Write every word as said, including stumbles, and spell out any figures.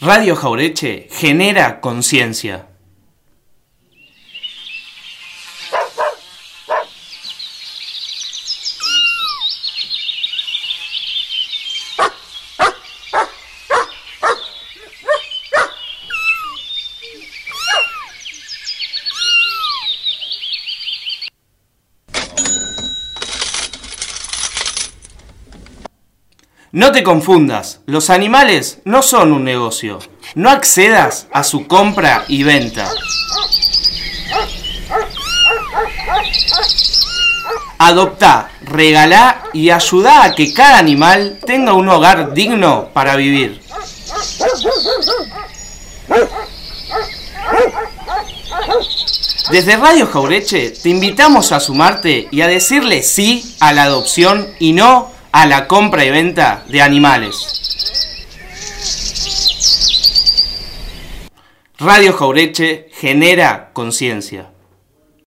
Radio Jaureche genera conciencia. No te confundas, los animales no son un negocio. No accedas a su compra y venta. Adoptá, regalá y ayudá a que cada animal tenga un hogar digno para vivir. Desde Radio Jaureche te invitamos a sumarte y a decirle sí a la adopción y no a la compra y venta de animales. Radio Jaureche genera conciencia.